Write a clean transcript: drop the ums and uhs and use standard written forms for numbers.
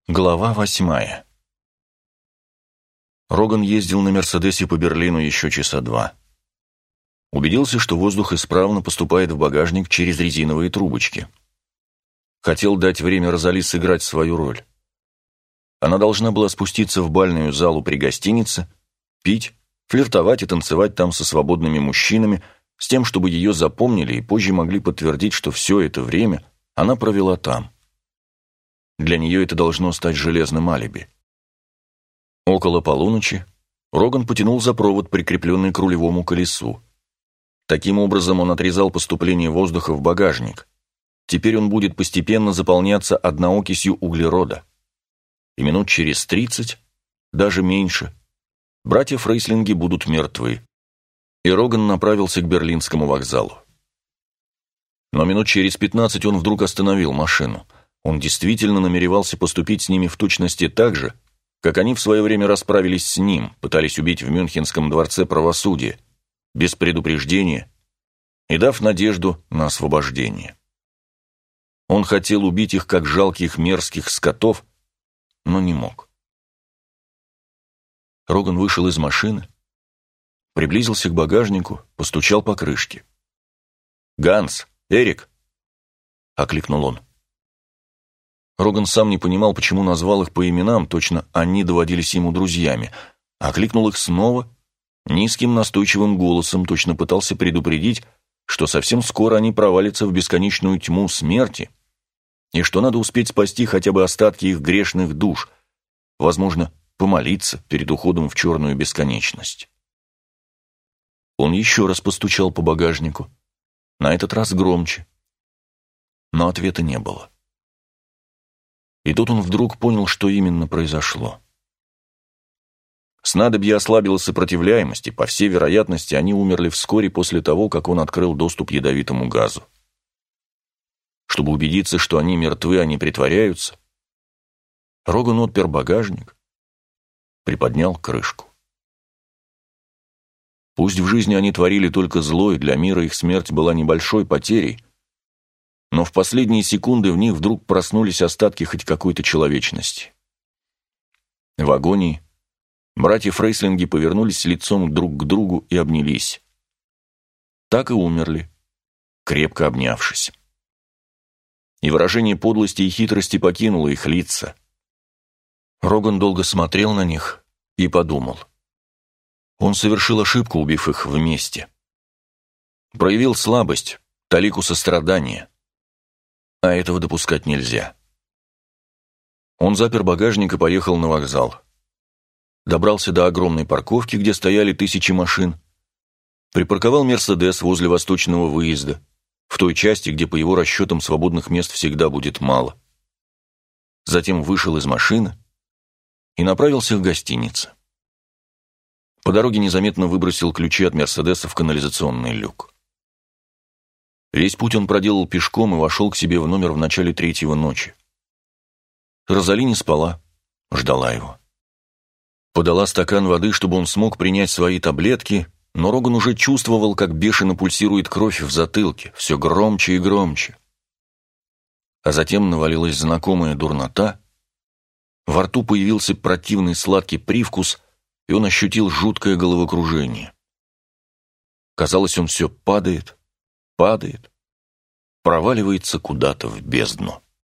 Глава 8. Роган ездил на «Мерседесе» по Берлину еще часа два. Убедился, что воздух исправно поступает в багажник через резиновые трубочки. Хотел дать время Розали сыграть свою роль. Она должна была спуститься в бальную залу при гостинице, пить, флиртовать и танцевать там со свободными мужчинами, с тем, чтобы ее запомнили и позже могли подтвердить, что все это время она провела там. Для нее это должно стать железным алиби. Около полуночи Роган потянул за провод, прикрепленный к рулевому колесу. Таким образом он отрезал поступление воздуха в багажник. Теперь он будет постепенно заполняться одноокисью углерода. И минут через 30, даже меньше, братья Фрейслинги будут мертвы. И Роган направился к Берлинскому вокзалу. Но минут через 15 он вдруг остановил машину. Он действительно намеревался поступить с ними в точности так же, как они в свое время расправились с ним, пытались убить в Мюнхенском дворце правосудия, без предупреждения и дав надежду на освобождение. Он хотел убить их, как жалких мерзких скотов, но не мог. Роган вышел из машины, приблизился к багажнику, постучал по крышке. «Ганс! Эрик!» — окликнул он. Роган сам не понимал, почему назвал их по именам, точно они доводились ему друзьями. Окликнул их снова, низким настойчивым голосом, точно пытался предупредить, что совсем скоро они провалятся в бесконечную тьму смерти, и что надо успеть спасти хотя бы остатки их грешных душ, возможно, помолиться перед уходом в черную бесконечность. Он еще раз постучал по багажнику, на этот раз громче, но ответа не было. И тут он вдруг понял, что именно произошло. Снадобье ослабило сопротивляемость, и, по всей вероятности, они умерли вскоре после того, как он открыл доступ ядовитому газу. Чтобы убедиться, что они мертвы, а не притворяются, Роган отпер багажник, приподнял крышку. Пусть в жизни они творили только зло, и для мира их смерть была небольшой потерей, но в последние секунды в них вдруг проснулись остатки хоть какой-то человечности. В агонии братья Фрейслинги повернулись лицом друг к другу и обнялись. Так и умерли, крепко обнявшись. И выражение подлости и хитрости покинуло их лица. Роган долго смотрел на них и подумал. Он совершил ошибку, убив их вместе. Проявил слабость, талику сострадания. А этого допускать нельзя. Он запер багажник и поехал на вокзал. Добрался до огромной парковки, где стояли тысячи машин. Припарковал «Мерседес» возле восточного выезда, в той части, где, по его расчетам, свободных мест всегда будет мало. Затем вышел из машины и направился к гостинице. По дороге незаметно выбросил ключи от «Мерседеса» в канализационный люк. Весь путь он проделал пешком и вошел к себе в номер в начале 3-го ночи. Розали не спала, ждала его. Подала стакан воды, чтобы он смог принять свои таблетки, но Роган уже чувствовал, как бешено пульсирует кровь в затылке, все громче и громче. А затем навалилась знакомая дурнота, во рту появился противный сладкий привкус, и он ощутил жуткое головокружение. Казалось, он все падает, проваливается куда-то в бездну.